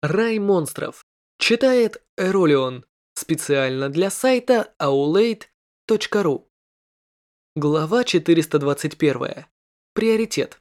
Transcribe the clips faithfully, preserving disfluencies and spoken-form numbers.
Рай монстров. Читает Эролион. Специально для сайта аулейт точка ру. Глава четыреста двадцать один. Приоритет.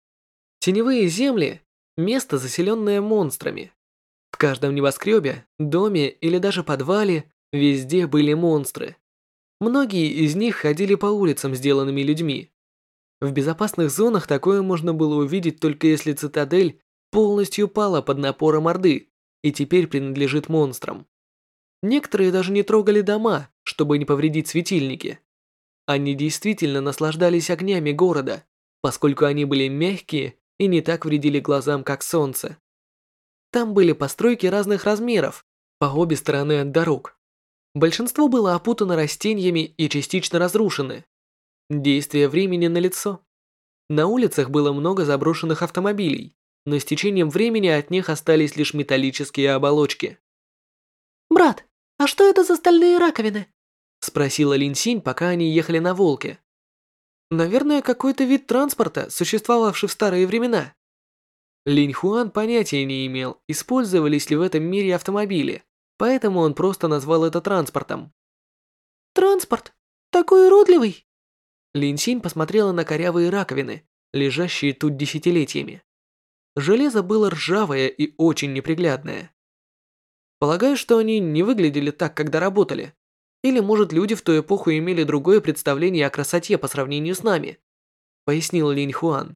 Теневые земли – место, заселенное монстрами. В каждом небоскребе, доме или даже подвале везде были монстры. Многие из них ходили по улицам, сделанными людьми. В безопасных зонах такое можно было увидеть только если цитадель полностью пала под напором Орды и теперь принадлежит монстрам. Некоторые даже не трогали дома, чтобы не повредить светильники. Они действительно наслаждались огнями города, поскольку они были мягкие и не так вредили глазам, как солнце. Там были постройки разных размеров, по обе стороны от дорог. Большинство было опутано растениями и частично разрушены. Действие времени налицо. На улицах было много заброшенных автомобилей, но с течением времени от них остались лишь металлические оболочки. «Брат, а что это за стальные раковины?» — спросила Линсинь, пока они ехали на Волке. «Наверное, какой-то вид транспорта, существовавший в старые времена». Линь Хуан понятия не имел, использовались ли в этом мире автомобили, поэтому он просто назвал это транспортом. «Транспорт? Такой уродливый!» Линсинь посмотрела на корявые раковины, лежащие тут десятилетиями. Железо было ржавое и очень неприглядное. Полагаю, что они не выглядели так, когда работали. Или, может, люди в ту эпоху имели другое представление о красоте по сравнению с нами, пояснил Линь Хуан.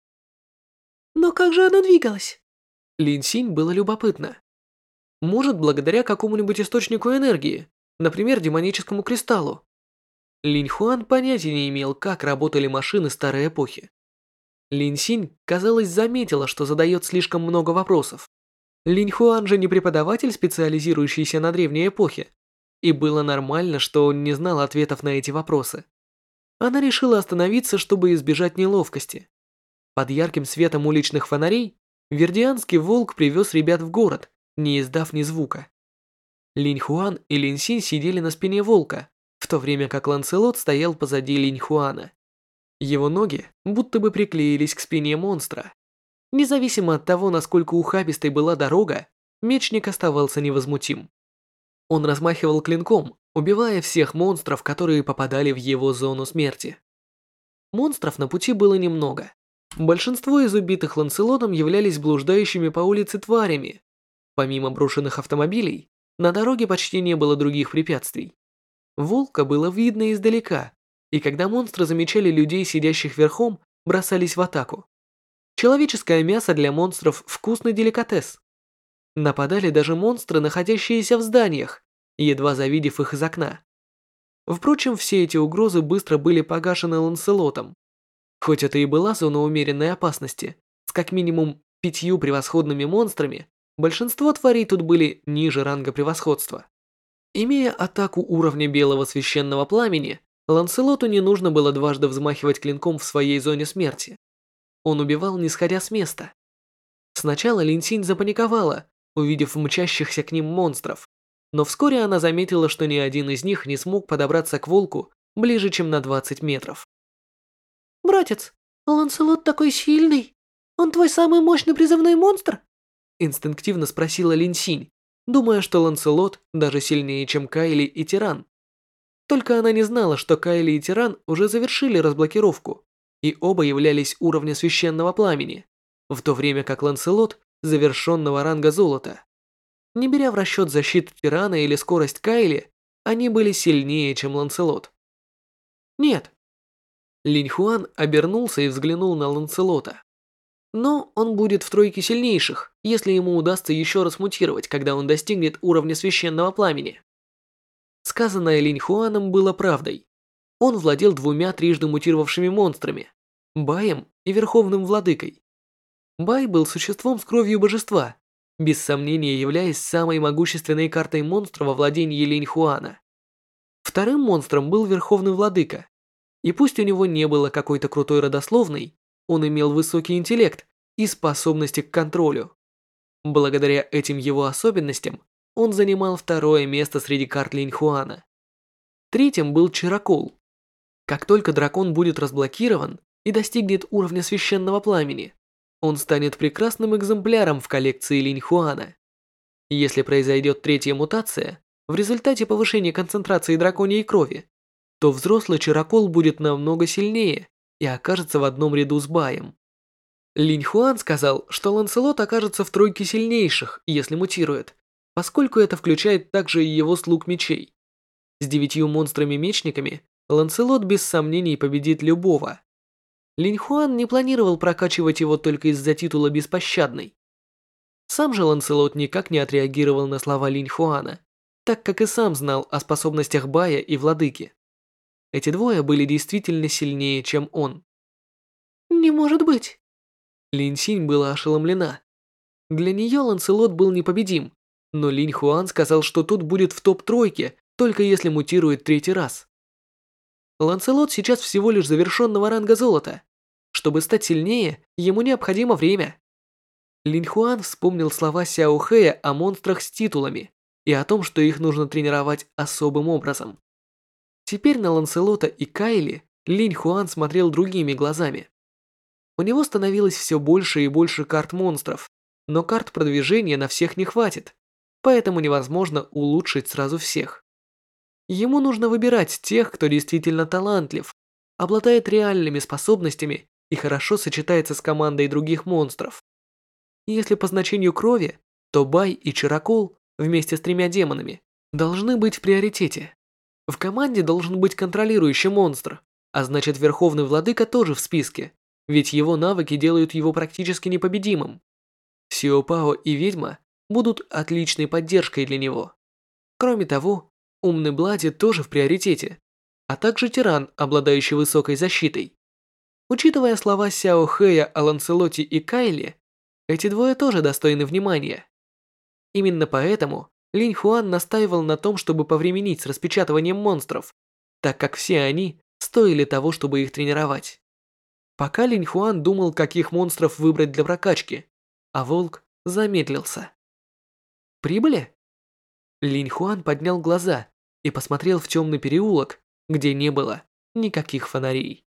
Но как же оно двигалось? Лин Синь было любопытно. Может, благодаря какому-нибудь источнику энергии, например, демоническому кристаллу. Линь Хуан понятия не имел, как работали машины старой эпохи. Лин Синь, казалось, заметила, что задает слишком много вопросов. Линь Хуан же не преподаватель, специализирующийся на древней эпохе, и было нормально, что он не знал ответов на эти вопросы. Она решила остановиться, чтобы избежать неловкости. Под ярким светом уличных фонарей вердианский волк привез ребят в город, не издав ни звука. Линь Хуан и Лин Синь сидели на спине волка, в то время как Ланселот стоял позади Линь Хуана. Его ноги будто бы приклеились к спине монстра. Независимо от того, насколько ухабистой была дорога, мечник оставался невозмутим. Он размахивал клинком, убивая всех монстров, которые попадали в его зону смерти. Монстров на пути было немного. Большинство из убитых Ланселотом являлись блуждающими по улице тварями. Помимо брошенных автомобилей, на дороге почти не было других препятствий. Волка было видно издалека, и когда монстры замечали людей, сидящих верхом, бросались в атаку. Человеческое мясо для монстров – вкусный деликатес. Нападали даже монстры, находящиеся в зданиях, едва завидев их из окна. Впрочем, все эти угрозы быстро были погашены Ланселотом. Хоть это и была зона умеренной опасности, с как минимум пятью превосходными монстрами, большинство тварей тут были ниже ранга превосходства. Имея атаку уровня белого священного пламени, Ланселоту не нужно было дважды взмахивать клинком в своей зоне смерти. Он убивал, не сходя с места. Сначала Лин Синь запаниковала, увидев мчащихся к ним монстров, но вскоре она заметила, что ни один из них не смог подобраться к волку ближе, чем на двадцать метров. «Братец, Ланселот такой сильный. Он твой самый мощный призывной монстр?» Инстинктивно спросила Лин Синь, думая, что Ланселот даже сильнее, чем Кайли и Тиран. Только она не знала, что Кайли и Тиран уже завершили разблокировку, и оба являлись уровня священного пламени, в то время как Ланселот завершенного ранга золота. Не беря в расчет защиту Тирана или скорость Кайли, они были сильнее, чем Ланселот. Нет. Линь Хуан обернулся и взглянул на Ланселота. Но он будет в тройке сильнейших, если ему удастся еще раз мутировать, когда он достигнет уровня священного пламени. Сказанное Линь Хуаном было правдой. Он владел двумя трижды мутировавшими монстрами – Баем и Верховным Владыкой. Бай был существом с кровью божества, без сомнения являясь самой могущественной картой монстра во владении Линь Хуана. Вторым монстром был Верховный Владыка. И пусть у него не было какой-то крутой родословной, он имел высокий интеллект и способности к контролю. Благодаря этим его особенностям он занимал второе место среди карт Линь Хуана. Третьим был Чарокол. Как только дракон будет разблокирован и достигнет уровня священного пламени, он станет прекрасным экземпляром в коллекции Линь Хуана. Если произойдет третья мутация, в результате повышения концентрации драконьей крови, то взрослый Чарокол будет намного сильнее и окажется в одном ряду с Баем. Линь Хуан сказал, что Ланселот окажется в тройке сильнейших, если мутирует, поскольку это включает также и его слуг мечей. С девятью монстрами-мечниками Ланселот без сомнений победит любого. Линь Хуан не планировал прокачивать его только из-за титула «Беспощадный». Сам же Ланселот никак не отреагировал на слова Линь Хуана, так как и сам знал о способностях Бая и Владыки. Эти двое были действительно сильнее, чем он. Не может быть. Линь Синь была ошеломлена. Для нее Ланселот был непобедим, но Линь Хуан сказал, что тут будет в топ-тройке, только если мутирует третий раз. Ланселот сейчас всего лишь завершенного ранга золота. Чтобы стать сильнее, ему необходимо время. Линь Хуан вспомнил слова Сяо Хэя о монстрах с титулами и о том, что их нужно тренировать особым образом. Теперь на Ланселота и Кайли Линь Хуан смотрел другими глазами. У него становилось все больше и больше карт монстров, но карт продвижения на всех не хватит, поэтому невозможно улучшить сразу всех. Ему нужно выбирать тех, кто действительно талантлив, обладает реальными способностями и хорошо сочетается с командой других монстров. Если по значению крови, то Бай и Чарокол вместе с тремя демонами должны быть в приоритете. В команде должен быть контролирующий монстр, а значит Верховный Владыка тоже в списке, ведь его навыки делают его практически непобедимым. Сио Пао и Ведьма будут отличной поддержкой для него. Кроме того, Умный Блади тоже в приоритете, а также Тиран, обладающий высокой защитой. Учитывая слова Сяо Хэя о Ланселоте и Кайле, эти двое тоже достойны внимания. Именно поэтому Линь Хуан настаивал на том, чтобы повременить с распечатыванием монстров, так как все они стоили того, чтобы их тренировать. Пока Линь Хуан думал, каких монстров выбрать для прокачки, а Волк замедлился. Прибыли? Линь Хуан поднял глаза и посмотрел в темный переулок, где не было никаких фонарей.